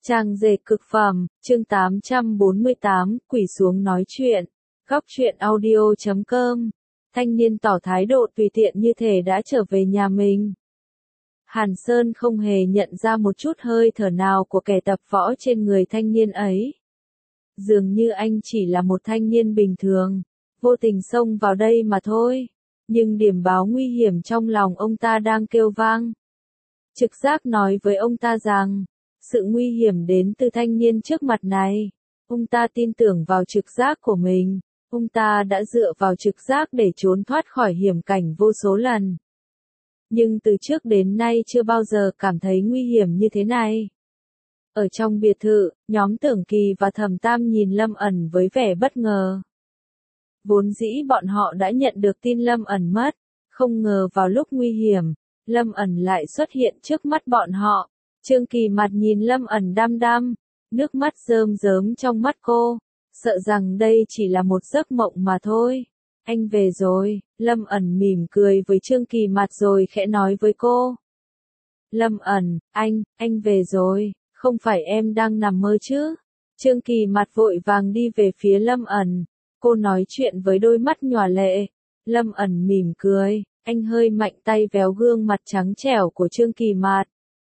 Trang dệt cực phẩm, chương 848, quỳ xuống nói chuyện. Góc truyện audio.com. Thanh niên tỏ thái độ tùy tiện như thể đã trở về nhà mình. Hàn Sơn không hề nhận ra một chút hơi thở nào của kẻ tập võ trên người thanh niên ấy. Dường như anh chỉ là một thanh niên bình thường, vô tình xông vào đây mà thôi. Nhưng điểm báo nguy hiểm trong lòng ông ta đang kêu vang. Trực giác nói với ông ta rằng, sự nguy hiểm đến từ thanh niên trước mặt này. Ông ta tin tưởng vào trực giác của mình. Ông ta đã dựa vào trực giác để trốn thoát khỏi hiểm cảnh vô số lần. Nhưng từ trước đến nay chưa bao giờ cảm thấy nguy hiểm như thế này. Ở trong biệt thự, nhóm Tưởng Kỳ và Thẩm Tam nhìn Lâm ẩn với vẻ bất ngờ. Vốn dĩ bọn họ đã nhận được tin Lâm ẩn mất, không ngờ vào lúc nguy hiểm, Lâm ẩn lại xuất hiện trước mắt bọn họ. Trương Kỳ mặt nhìn Lâm ẩn đăm đăm, nước mắt rơm rớm trong mắt cô, sợ rằng đây chỉ là một giấc mộng mà thôi. Anh về rồi, Lâm ẩn mỉm cười với Trương Kỳ mặt rồi khẽ nói với cô. Lâm ẩn, anh về rồi, không phải em đang nằm mơ chứ? Trương Kỳ mặt vội vàng đi về phía Lâm ẩn, cô nói chuyện với đôi mắt nhòa lệ. Lâm ẩn mỉm cười, anh hơi mạnh tay véo gương mặt trắng trẻo của Trương Kỳ mặt.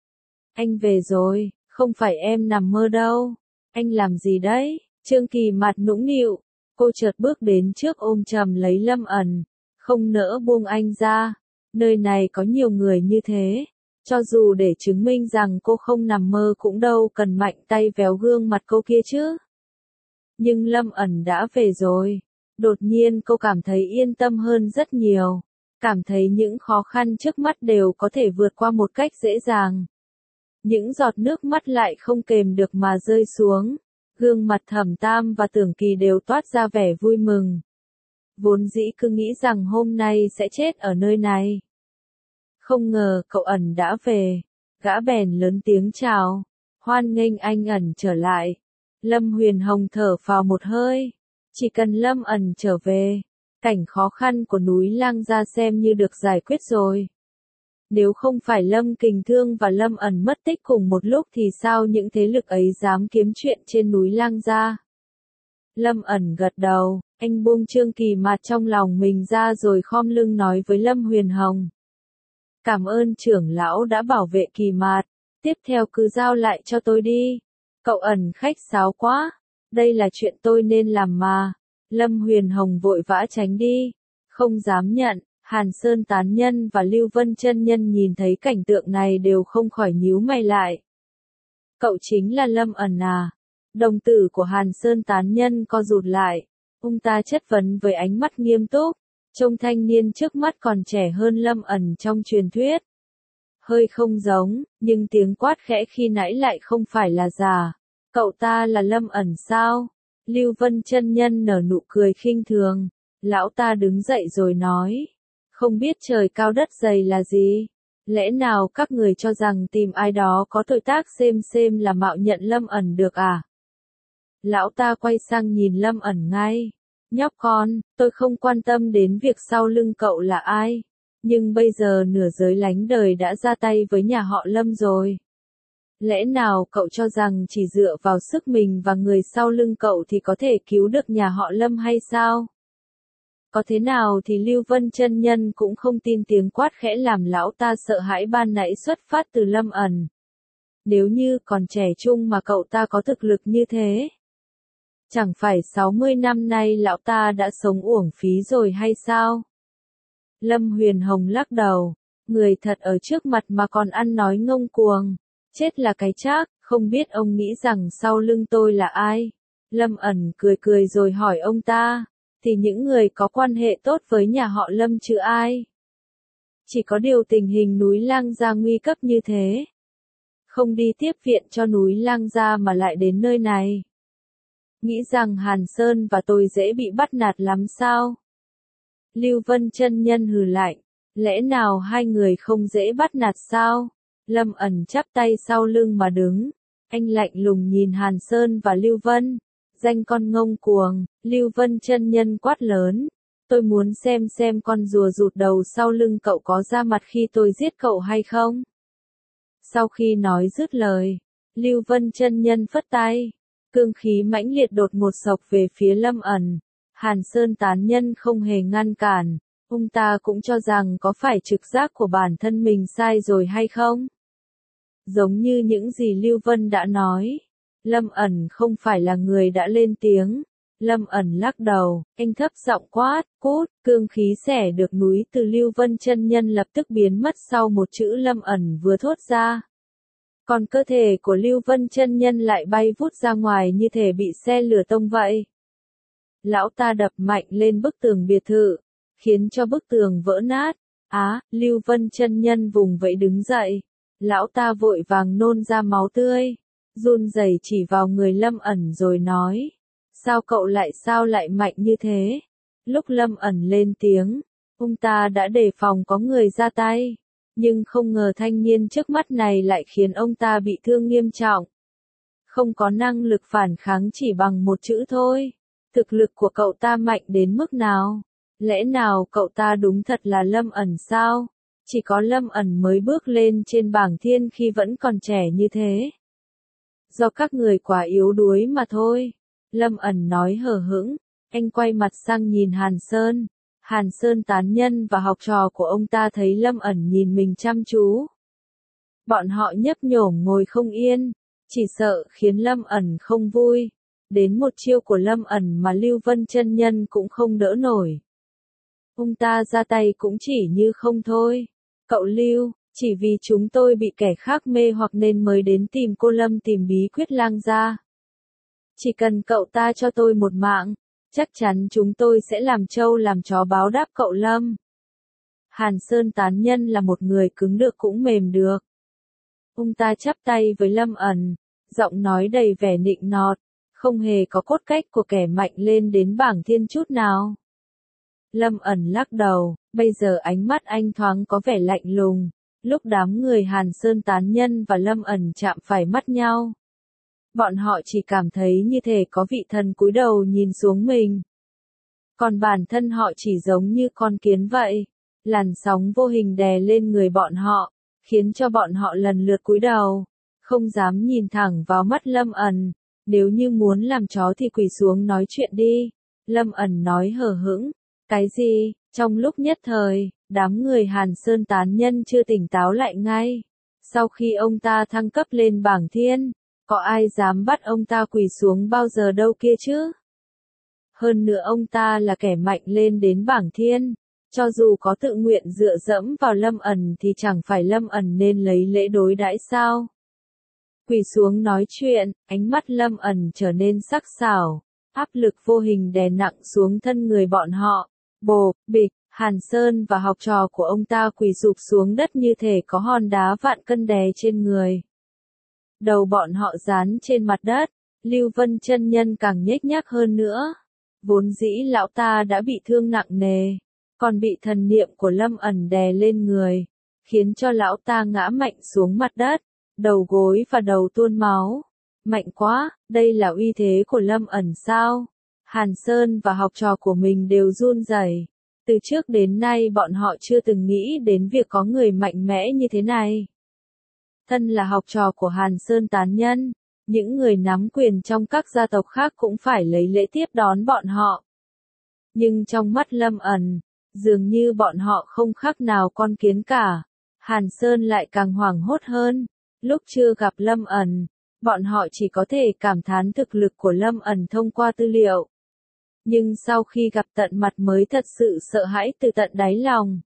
Anh về rồi, không phải em nằm mơ đâu. Anh làm gì đấy? Trương Kỳ mặt nũng nịu. Cô chợt bước đến trước ôm chầm lấy Lâm ẩn, không nỡ buông anh ra. Nơi này có nhiều người như thế. Cho dù để chứng minh rằng cô không nằm mơ cũng đâu cần mạnh tay véo gương mặt cô kia chứ. Nhưng Lâm ẩn đã về rồi. Đột nhiên cô cảm thấy yên tâm hơn rất nhiều. Cảm thấy những khó khăn trước mắt đều có thể vượt qua một cách dễ dàng. Những giọt nước mắt lại không kềm được mà rơi xuống. Gương mặt Thẩm Tam và Tưởng Kỳ đều toát ra vẻ vui mừng. Vốn dĩ cứ nghĩ rằng hôm nay sẽ chết ở nơi này. Không ngờ cậu ẩn đã về. Gã bèn lớn tiếng chào. Hoan nghênh anh ẩn trở lại. Lâm Huyền Hồng thở phào một hơi. Chỉ cần Lâm ẩn trở về, cảnh khó khăn của núi Lang Gia xem như được giải quyết rồi. Nếu không phải Lâm Kình Thương và Lâm ẩn mất tích cùng một lúc thì sao những thế lực ấy dám kiếm chuyện trên núi Lang Gia? Lâm ẩn gật đầu, anh buông Trương Kỳ mặt trong lòng mình ra rồi khom lưng nói với Lâm Huyền Hồng. Cảm ơn trưởng lão đã bảo vệ Kỳ mặt, tiếp theo cứ giao lại cho tôi đi. Cậu ẩn khách sáo quá, đây là chuyện tôi nên làm mà. Lâm Huyền Hồng vội vã tránh đi, không dám nhận. Hàn Sơn Tán Nhân và Lưu Vân Chân Nhân nhìn thấy cảnh tượng này đều không khỏi nhíu mày lại. Cậu chính là Lâm ẩn à? Đồng tử của Hàn Sơn Tán Nhân co rụt lại. Ông ta chất vấn với ánh mắt nghiêm túc. Trông thanh niên trước mắt còn trẻ hơn Lâm ẩn trong truyền thuyết. Hơi không giống, nhưng tiếng quát khẽ khi nãy lại không phải là giả. Cậu ta là Lâm ẩn sao? Lưu Vân Chân Nhân nở nụ cười khinh thường. Lão ta đứng dậy rồi nói. Không biết trời cao đất dày là gì? Lẽ nào các người cho rằng tìm ai đó có tội tác xem là mạo nhận Lâm ẩn được à? Lão ta quay sang nhìn Lâm ẩn ngay. Nhóc con, tôi không quan tâm đến việc sau lưng cậu là ai. Nhưng bây giờ nửa giới lánh đời đã ra tay với nhà họ Lâm rồi. Lẽ nào cậu cho rằng chỉ dựa vào sức mình và người sau lưng cậu thì có thể cứu được nhà họ Lâm hay sao? Có thế nào thì Lưu Vân Chân Nhân cũng không tin tiếng quát khẽ làm lão ta sợ hãi ban nãy xuất phát từ Lâm ẩn. Nếu như còn trẻ trung mà cậu ta có thực lực như thế, chẳng phải 60 năm nay lão ta đã sống uổng phí rồi hay sao? Lâm Huyền Hồng lắc đầu, người thật ở trước mặt mà còn ăn nói ngông cuồng, chết là cái chắc, không biết ông nghĩ rằng sau lưng tôi là ai? Lâm ẩn cười cười rồi hỏi ông ta. Thì những người có quan hệ tốt với nhà họ Lâm chứ ai. Chỉ có điều tình hình núi Lang Gia nguy cấp như thế. Không đi tiếp viện cho núi Lang Gia mà lại đến nơi này. Nghĩ rằng Hàn Sơn và tôi dễ bị bắt nạt lắm sao? Lưu Vân Chân Nhân hừ lạnh. Lẽ nào hai người không dễ bắt nạt sao? Lâm ẩn chắp tay sau lưng mà đứng. Anh lạnh lùng nhìn Hàn Sơn và Lưu Vân. Danh con ngông cuồng, Lưu Vân Chân Nhân quát lớn. Tôi muốn xem con rùa rụt đầu sau lưng cậu có ra mặt khi tôi giết cậu hay không? Sau khi nói dứt lời, Lưu Vân chân nhân phất tay. Cương khí mãnh liệt đột ngột xộc về phía Lâm ẩn. Hàn Sơn tán nhân không hề ngăn cản. Ông ta cũng cho rằng có phải trực giác của bản thân mình sai rồi hay không? Giống như những gì Lưu Vân đã nói. Lâm ẩn không phải là người đã lên tiếng. Lâm ẩn lắc đầu, anh thấp giọng quát, cút, cương khí xẻ được núi từ Lưu Vân chân nhân lập tức biến mất sau một chữ Lâm ẩn vừa thốt ra. Còn cơ thể của Lưu Vân chân nhân lại bay vút ra ngoài như thể bị xe lửa tông vậy. Lão ta đập mạnh lên bức tường biệt thự, khiến cho bức tường vỡ nát. Lưu Vân chân nhân vùng vẫy đứng dậy. Lão ta vội vàng nôn ra máu tươi, run rẩy chỉ vào người Lâm ẩn rồi nói. Sao lại mạnh như thế? Lúc Lâm ẩn lên tiếng, ông ta đã đề phòng có người ra tay. Nhưng không ngờ thanh niên trước mắt này lại khiến ông ta bị thương nghiêm trọng. Không có năng lực phản kháng chỉ bằng một chữ thôi. Thực lực của cậu ta mạnh đến mức nào? Lẽ nào cậu ta đúng thật là Lâm ẩn sao? Chỉ có Lâm ẩn mới bước lên trên bảng thiên khi vẫn còn trẻ như thế. Do các người quá yếu đuối mà thôi. Lâm ẩn nói hờ hững. Anh quay mặt sang nhìn Hàn Sơn. Hàn Sơn tán nhân và học trò của ông ta thấy Lâm ẩn nhìn mình chăm chú. Bọn họ nhấp nhổm ngồi không yên, chỉ sợ khiến Lâm ẩn không vui. Đến một chiêu của Lâm ẩn mà Lưu Vân chân nhân cũng không đỡ nổi. Ông ta ra tay cũng chỉ như không thôi. Cậu Lưu, chỉ vì chúng tôi bị kẻ khác mê hoặc nên mới đến tìm cô Lâm tìm bí quyết lang gia. Chỉ cần cậu ta cho tôi một mạng, chắc chắn chúng tôi sẽ làm trâu làm chó báo đáp cậu Lâm. Hàn Sơn tán nhân là một người cứng được cũng mềm được. Ông ta chắp tay với Lâm ẩn, giọng nói đầy vẻ nịnh nọt, không hề có cốt cách của kẻ mạnh lên đến bảng thiên chút nào. Lâm ẩn lắc đầu, bây giờ ánh mắt anh thoáng có vẻ lạnh lùng. Lúc đám người Hàn Sơn tán nhân và Lâm ẩn chạm phải mắt nhau, bọn họ chỉ cảm thấy như thể có vị thần cúi đầu nhìn xuống mình. Còn bản thân họ chỉ giống như con kiến vậy. Làn sóng vô hình đè lên người bọn họ, khiến cho bọn họ lần lượt cúi đầu, không dám nhìn thẳng vào mắt Lâm ẩn. Nếu như muốn làm chó thì quỳ xuống nói chuyện đi. Lâm ẩn nói hờ hững. Cái gì? Trong lúc nhất thời, đám người Hàn Sơn tán nhân chưa tỉnh táo lại ngay. Sau khi ông ta thăng cấp lên bảng thiên, có ai dám bắt ông ta quỳ xuống bao giờ đâu kia chứ? Hơn nữa ông ta là kẻ mạnh lên đến bảng thiên. Cho dù có tự nguyện dựa dẫm vào Lâm ẩn thì chẳng phải Lâm ẩn nên lấy lễ đối đãi sao? Quỳ xuống nói chuyện, ánh mắt Lâm ẩn trở nên sắc sảo. Áp lực vô hình đè nặng xuống thân người bọn họ. Bộp, bịch, Hàn Sơn và học trò của ông ta quỳ sụp xuống đất như thể có hòn đá vạn cân đè trên người. Đầu bọn họ dán trên mặt đất, Lưu Vân chân nhân càng nhếch nhác hơn nữa. Vốn dĩ lão ta đã bị thương nặng nề, còn bị thần niệm của Lâm ẩn đè lên người, khiến cho lão ta ngã mạnh xuống mặt đất, đầu gối và đầu tuôn máu. Mạnh quá, đây là uy thế của Lâm ẩn sao? Hàn Sơn và học trò của mình đều run rẩy. Từ trước đến nay bọn họ chưa từng nghĩ đến việc có người mạnh mẽ như thế này. Thân là học trò của Hàn Sơn tán nhân, những người nắm quyền trong các gia tộc khác cũng phải lấy lễ tiếp đón bọn họ. Nhưng trong mắt Lâm ẩn, dường như bọn họ không khác nào con kiến cả. Hàn Sơn lại càng hoảng hốt hơn. Lúc chưa gặp Lâm ẩn, bọn họ chỉ có thể cảm thán thực lực của Lâm ẩn thông qua tư liệu. Nhưng sau khi gặp tận mặt mới thật sự sợ hãi từ tận đáy lòng.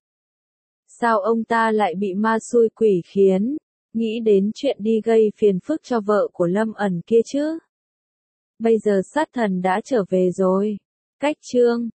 Sao ông ta lại bị ma xui quỷ khiến, nghĩ đến chuyện đi gây phiền phức cho vợ của Lâm ẩn kia chứ? Bây giờ sát thần đã trở về rồi. Cách chương